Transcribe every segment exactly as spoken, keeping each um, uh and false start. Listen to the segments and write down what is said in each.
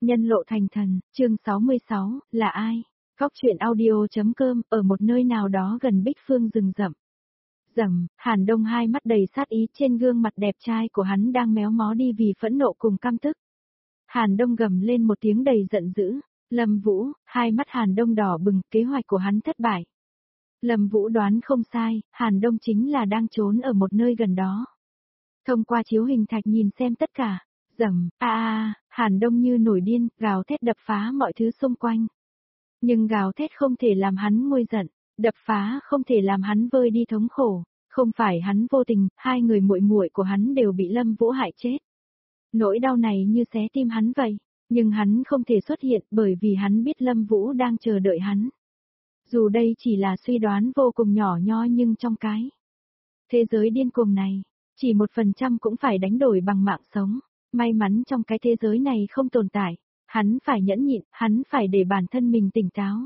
Nhân lộ thành thần, chương sáu mươi sáu, là ai? Góc truyện audio.com, ở một nơi nào đó gần Bích Phương rừng rậm. Rầm, Hàn Đông hai mắt đầy sát ý, trên gương mặt đẹp trai của hắn đang méo mó đi vì phẫn nộ cùng căm tức. Hàn Đông gầm lên một tiếng đầy giận dữ. Lâm Vũ, hai mắt Hàn Đông đỏ bừng, kế hoạch của hắn thất bại. Lâm Vũ đoán không sai, Hàn Đông chính là đang trốn ở một nơi gần đó. Thông qua chiếu hình thạch nhìn xem tất cả. Rầm, a a, Hàn Đông như nổi điên, gào thét đập phá mọi thứ xung quanh. Nhưng gào thét không thể làm hắn nguôi giận, đập phá không thể làm hắn vơi đi thống khổ, không phải hắn vô tình, hai người muội muội của hắn đều bị Lâm Vũ hại chết. Nỗi đau này như xé tim hắn vậy, nhưng hắn không thể xuất hiện bởi vì hắn biết Lâm Vũ đang chờ đợi hắn. Dù đây chỉ là suy đoán vô cùng nhỏ nhoi nhưng trong cái thế giới điên cuồng này, chỉ một phần trăm cũng phải đánh đổi bằng mạng sống. May mắn trong cái thế giới này không tồn tại, hắn phải nhẫn nhịn, hắn phải để bản thân mình tỉnh táo.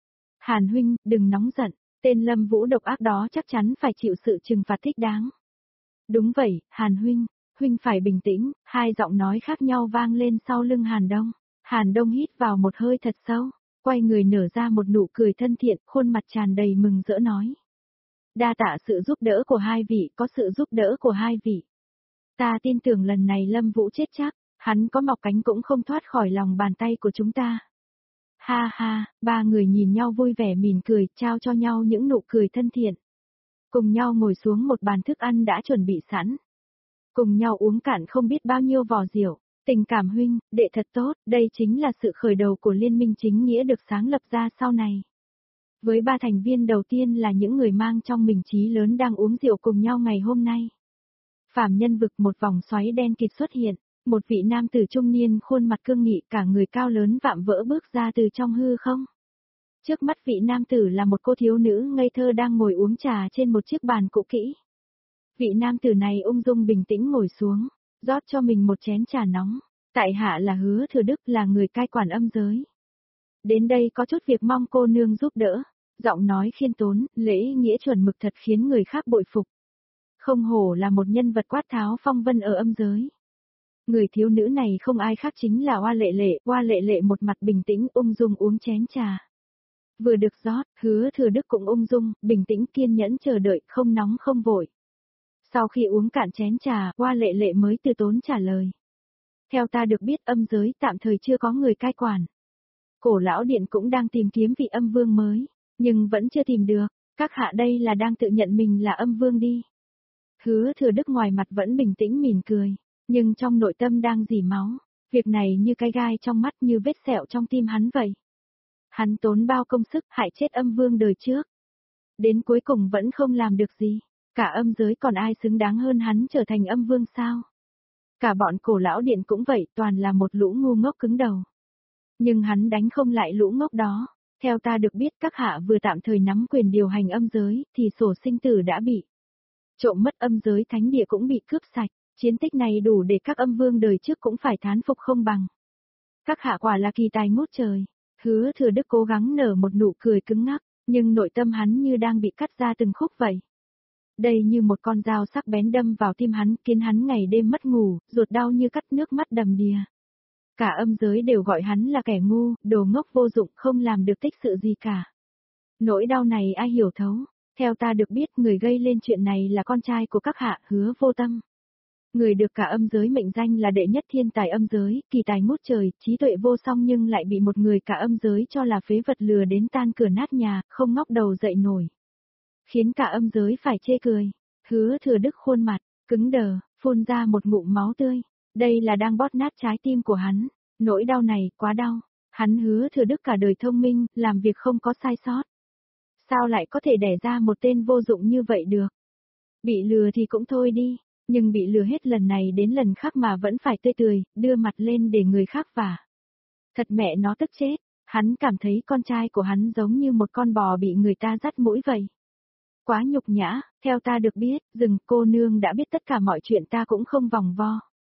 Hàn huynh, đừng nóng giận, tên Lâm Vũ độc ác đó chắc chắn phải chịu sự trừng phạt thích đáng. Đúng vậy, Hàn huynh, huynh phải bình tĩnh, hai giọng nói khác nhau vang lên sau lưng Hàn Đông. Hàn Đông hít vào một hơi thật sâu, quay người nở ra một nụ cười thân thiện, khuôn mặt tràn đầy mừng rỡ nói. Đa tạ sự giúp đỡ của hai vị, có sự giúp đỡ của hai vị. Ta tin tưởng lần này Lâm Vũ chết chắc, hắn có mọc cánh cũng không thoát khỏi lòng bàn tay của chúng ta. Ha ha, ba người nhìn nhau vui vẻ mỉm cười, trao cho nhau những nụ cười thân thiện. Cùng nhau ngồi xuống một bàn thức ăn đã chuẩn bị sẵn. Cùng nhau uống cạn không biết bao nhiêu vò rượu, tình cảm huynh, đệ thật tốt, đây chính là sự khởi đầu của liên minh chính nghĩa được sáng lập ra sau này. Với ba thành viên đầu tiên là những người mang trong mình chí lớn đang uống rượu cùng nhau ngày hôm nay. Phàm nhân vực một vòng xoáy đen kịt xuất hiện, một vị nam tử trung niên khuôn mặt cương nghị cả người cao lớn vạm vỡ bước ra từ trong hư không. Trước mắt vị nam tử là một cô thiếu nữ ngây thơ đang ngồi uống trà trên một chiếc bàn cũ kỹ. Vị nam tử này ung dung bình tĩnh ngồi xuống, rót cho mình một chén trà nóng. Tại hạ là Hứa Thừa Đức, là người cai quản âm giới. Đến đây có chút việc mong cô nương giúp đỡ. Giọng nói khiêm tốn, lễ nghĩa chuẩn mực thật khiến người khác bội phục. Không hổ là một nhân vật quát tháo phong vân ở âm giới. Người thiếu nữ này không ai khác chính là Oa Lệ Lệ, Oa Lệ Lệ một mặt bình tĩnh ung dung uống chén trà. Vừa được rót, Hứa Thừa Đức cũng ung dung, bình tĩnh kiên nhẫn chờ đợi, không nóng không vội. Sau khi uống cạn chén trà, Oa Lệ Lệ mới từ tốn trả lời. Theo ta được biết âm giới tạm thời chưa có người cai quản. Cổ lão điện cũng đang tìm kiếm vị âm vương mới, nhưng vẫn chưa tìm được, các hạ đây là đang tự nhận mình là âm vương đi. Hứa Thừa Đức ngoài mặt vẫn bình tĩnh mỉm cười, nhưng trong nội tâm đang rỉ máu, việc này như cái gai trong mắt như vết sẹo trong tim hắn vậy. Hắn tốn bao công sức hại chết âm vương đời trước. Đến cuối cùng vẫn không làm được gì, cả âm giới còn ai xứng đáng hơn hắn trở thành âm vương sao? Cả bọn cổ lão điện cũng vậy, toàn là một lũ ngu ngốc cứng đầu. Nhưng hắn đánh không lại lũ ngốc đó, theo ta được biết các hạ vừa tạm thời nắm quyền điều hành âm giới thì sổ sinh tử đã bị trộm mất, âm giới thánh địa cũng bị cướp sạch, chiến tích này đủ để các âm vương đời trước cũng phải thán phục không bằng. Các hạ quả là kỳ tài ngút trời. Hứa Thừa Đức cố gắng nở một nụ cười cứng ngắc, nhưng nội tâm hắn như đang bị cắt ra từng khúc vậy. Đây như một con dao sắc bén đâm vào tim hắn, khiến hắn ngày đêm mất ngủ, ruột đau như cắt nước mắt đầm đìa. Cả âm giới đều gọi hắn là kẻ ngu, đồ ngốc vô dụng, không làm được tích sự gì cả. Nỗi đau này ai hiểu thấu? Theo ta được biết người gây lên chuyện này là con trai của các hạ, Hứa Vô Tâm. Người được cả âm giới mệnh danh là đệ nhất thiên tài âm giới, kỳ tài ngút trời, trí tuệ vô song nhưng lại bị một người cả âm giới cho là phế vật lừa đến tan cửa nát nhà, không ngóc đầu dậy nổi. Khiến cả âm giới phải chê cười. Hứa Thừa Đức khuôn mặt cứng đờ, phun ra một ngụm máu tươi. Đây là đang bóp nát trái tim của hắn. Nỗi đau này quá đau. Hắn Hứa Thừa Đức cả đời thông minh, làm việc không có sai sót. Sao lại có thể đẻ ra một tên vô dụng như vậy được? Bị lừa thì cũng thôi đi, nhưng bị lừa hết lần này đến lần khác mà vẫn phải tươi tươi, đưa mặt lên để người khác vả. Thật mẹ nó tức chết, hắn cảm thấy con trai của hắn giống như một con bò bị người ta dắt mũi vậy. Quá nhục nhã, theo ta được biết, rừng cô nương đã biết tất cả mọi chuyện, ta cũng không vòng vo.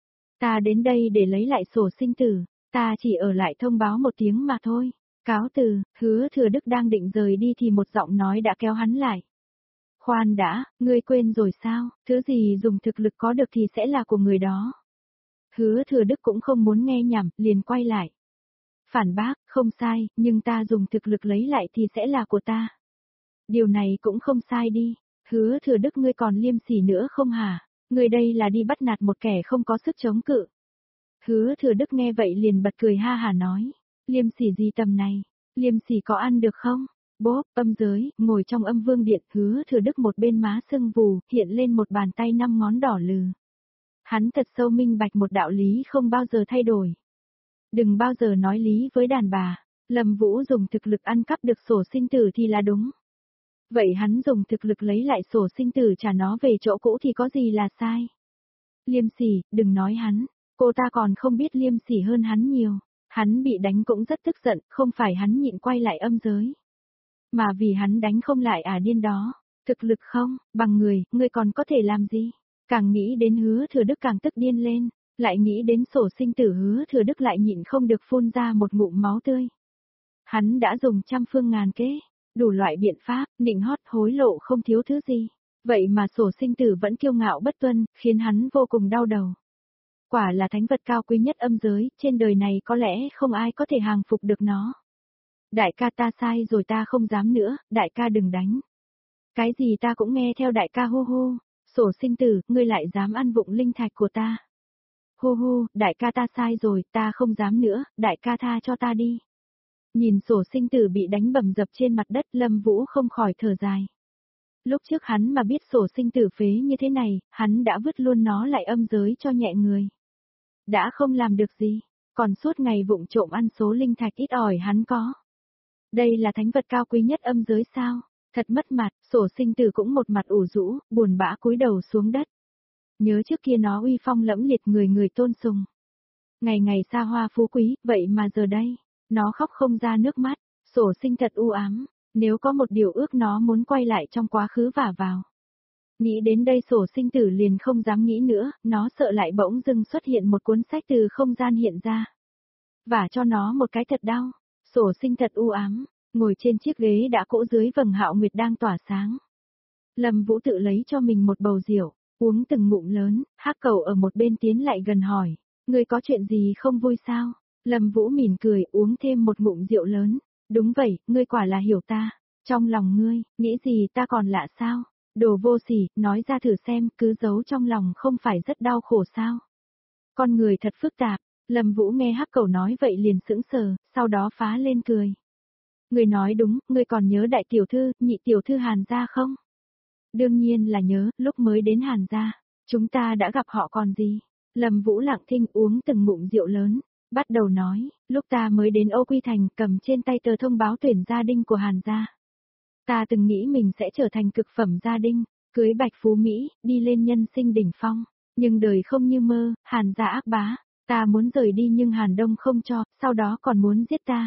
Ta đến đây để lấy lại sổ sinh tử, ta chỉ ở lại thông báo một tiếng mà thôi. Cáo từ, Hứa Thừa Đức đang định rời đi thì một giọng nói đã kéo hắn lại. Khoan đã, ngươi quên rồi sao, thứ gì dùng thực lực có được thì sẽ là của người đó. Hứa Thừa Đức cũng không muốn nghe nhảm, liền quay lại. Phản bác, không sai, nhưng ta dùng thực lực lấy lại thì sẽ là của ta. Điều này cũng không sai đi. Hứa Thừa Đức ngươi còn liêm sỉ nữa không hả? Ngươi đây là đi bắt nạt một kẻ không có sức chống cự. Hứa Thừa Đức nghe vậy liền bật cười ha hả nói. Liêm sỉ gì tầm này? Liêm sỉ có ăn được không? Bốp, âm giới, ngồi trong âm vương điện, Hứa Thừa Đức một bên má sưng vù, hiện lên một bàn tay năm ngón đỏ lừ. Hắn thật sâu minh bạch một đạo lý không bao giờ thay đổi. Đừng bao giờ nói lý với đàn bà, Lâm Vũ dùng thực lực ăn cắp được sổ sinh tử thì là đúng. Vậy hắn dùng thực lực lấy lại sổ sinh tử trả nó về chỗ cũ thì có gì là sai? Liêm sỉ, đừng nói hắn, cô ta còn không biết liêm sỉ hơn hắn nhiều. Hắn bị đánh cũng rất tức giận, không phải hắn nhịn quay lại âm giới. Mà vì hắn đánh không lại à điên đó, thực lực không, bằng người, ngươi còn có thể làm gì? Càng nghĩ đến Hứa Thừa Đức càng tức điên lên, lại nghĩ đến sổ sinh tử Hứa Thừa Đức lại nhịn không được phun ra một ngụm máu tươi. Hắn đã dùng trăm phương ngàn kế, đủ loại biện pháp, nịnh hót hối lộ không thiếu thứ gì. Vậy mà sổ sinh tử vẫn kiêu ngạo bất tuân, khiến hắn vô cùng đau đầu. Quả là thánh vật cao quý nhất âm giới, trên đời này có lẽ không ai có thể hàng phục được nó. Đại ca ta sai rồi ta không dám nữa, đại ca đừng đánh. Cái gì ta cũng nghe theo đại ca hô hô, sổ sinh tử, ngươi lại dám ăn vụng linh thạch của ta. Hô hô, đại ca ta sai rồi, ta không dám nữa, đại ca tha cho ta đi. Nhìn sổ sinh tử bị đánh bầm dập trên mặt đất, Lâm Vũ không khỏi thở dài. Lúc trước hắn mà biết sổ sinh tử phế như thế này, hắn đã vứt luôn nó lại âm giới cho nhẹ người. Đã không làm được gì, còn suốt ngày vụng trộm ăn số linh thạch ít ỏi hắn có. Đây là thánh vật cao quý nhất âm giới sao? Thật mất mặt, sổ sinh tử cũng một mặt ủ rũ, buồn bã cúi đầu xuống đất. Nhớ trước kia nó uy phong lẫm liệt người người tôn sùng. Ngày ngày xa hoa phú quý, vậy mà giờ đây, nó khóc không ra nước mắt, sổ sinh thật u ám, nếu có một điều ước nó muốn quay lại trong quá khứ vả vào. Nghĩ đến đây sổ sinh tử liền không dám nghĩ nữa, nó sợ lại bỗng dưng xuất hiện một cuốn sách từ không gian hiện ra. Vả cho nó một cái thật đau, sổ sinh thật u ám, ngồi trên chiếc ghế đã cỗ dưới vầng hạo nguyệt đang tỏa sáng. Lâm Vũ tự lấy cho mình một bầu rượu, uống từng ngụm lớn, Hắc Cầu ở một bên tiến lại gần hỏi, ngươi có chuyện gì không vui sao? Lâm Vũ mỉm cười uống thêm một ngụm rượu lớn, đúng vậy, ngươi quả là hiểu ta, trong lòng ngươi, nghĩ gì ta còn lạ sao? Đồ vô sỉ, nói ra thử xem, cứ giấu trong lòng không phải rất đau khổ sao? Con người thật phức tạp, Lâm Vũ nghe Hắc Cầu nói vậy liền sững sờ, sau đó phá lên cười. Ngươi nói đúng, ngươi còn nhớ đại tiểu thư, nhị tiểu thư Hàn gia không? Đương nhiên là nhớ, lúc mới đến Hàn gia, chúng ta đã gặp họ còn gì? Lâm Vũ lặng thinh uống từng ngụm rượu lớn, bắt đầu nói, lúc ta mới đến Ô Quy Thành cầm trên tay tờ thông báo tuyển gia đinh của Hàn gia. Ta từng nghĩ mình sẽ trở thành cực phẩm gia đinh, cưới bạch phú Mỹ, đi lên nhân sinh đỉnh phong, nhưng đời không như mơ, Hàn gia ác bá, ta muốn rời đi nhưng Hàn Đông không cho, sau đó còn muốn giết ta.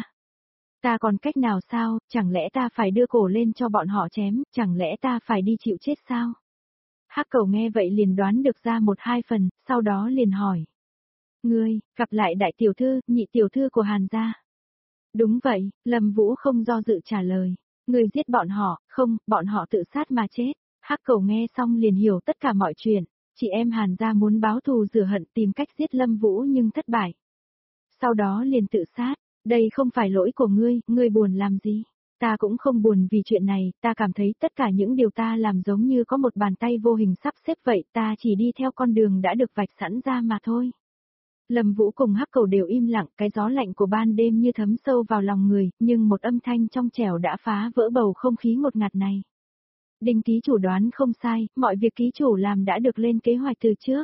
Ta còn cách nào sao, chẳng lẽ ta phải đưa cổ lên cho bọn họ chém, chẳng lẽ ta phải đi chịu chết sao? Hắc Cầu nghe vậy liền đoán được ra một hai phần, sau đó liền hỏi. Ngươi, gặp lại đại tiểu thư, nhị tiểu thư của Hàn gia. Đúng vậy, Lâm Vũ không do dự trả lời. Ngươi giết bọn họ, không, bọn họ tự sát mà chết. Hắc Cầu nghe xong liền hiểu tất cả mọi chuyện. Chị em Hàn gia muốn báo thù rửa hận tìm cách giết Lâm Vũ nhưng thất bại. Sau đó liền tự sát. Đây không phải lỗi của ngươi, ngươi buồn làm gì? Ta cũng không buồn vì chuyện này, ta cảm thấy tất cả những điều ta làm giống như có một bàn tay vô hình sắp xếp vậy, ta chỉ đi theo con đường đã được vạch sẵn ra mà thôi. Lâm Vũ cùng Hắc Cầu đều im lặng, cái gió lạnh của ban đêm như thấm sâu vào lòng người, nhưng một âm thanh trong trẻo đã phá vỡ bầu không khí ngột ngạt này. Đinh ký chủ đoán không sai, mọi việc ký chủ làm đã được lên kế hoạch từ trước.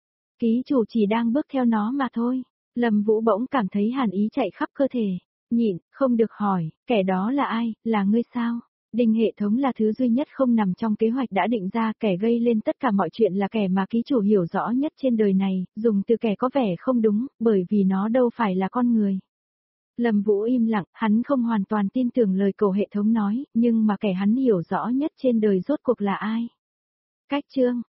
Ký chủ chỉ đang bước theo nó mà thôi. Lâm Vũ bỗng cảm thấy hàn ý chạy khắp cơ thể, nhịn, không được hỏi, kẻ đó là ai, là ngươi sao? Đinh hệ thống là thứ duy nhất không nằm trong kế hoạch đã định ra, kẻ gây lên tất cả mọi chuyện là kẻ mà ký chủ hiểu rõ nhất trên đời này, dùng từ kẻ có vẻ không đúng, bởi vì nó đâu phải là con người. Lâm Vũ im lặng, hắn không hoàn toàn tin tưởng lời cầu hệ thống nói, nhưng mà kẻ hắn hiểu rõ nhất trên đời rốt cuộc là ai? Cách chương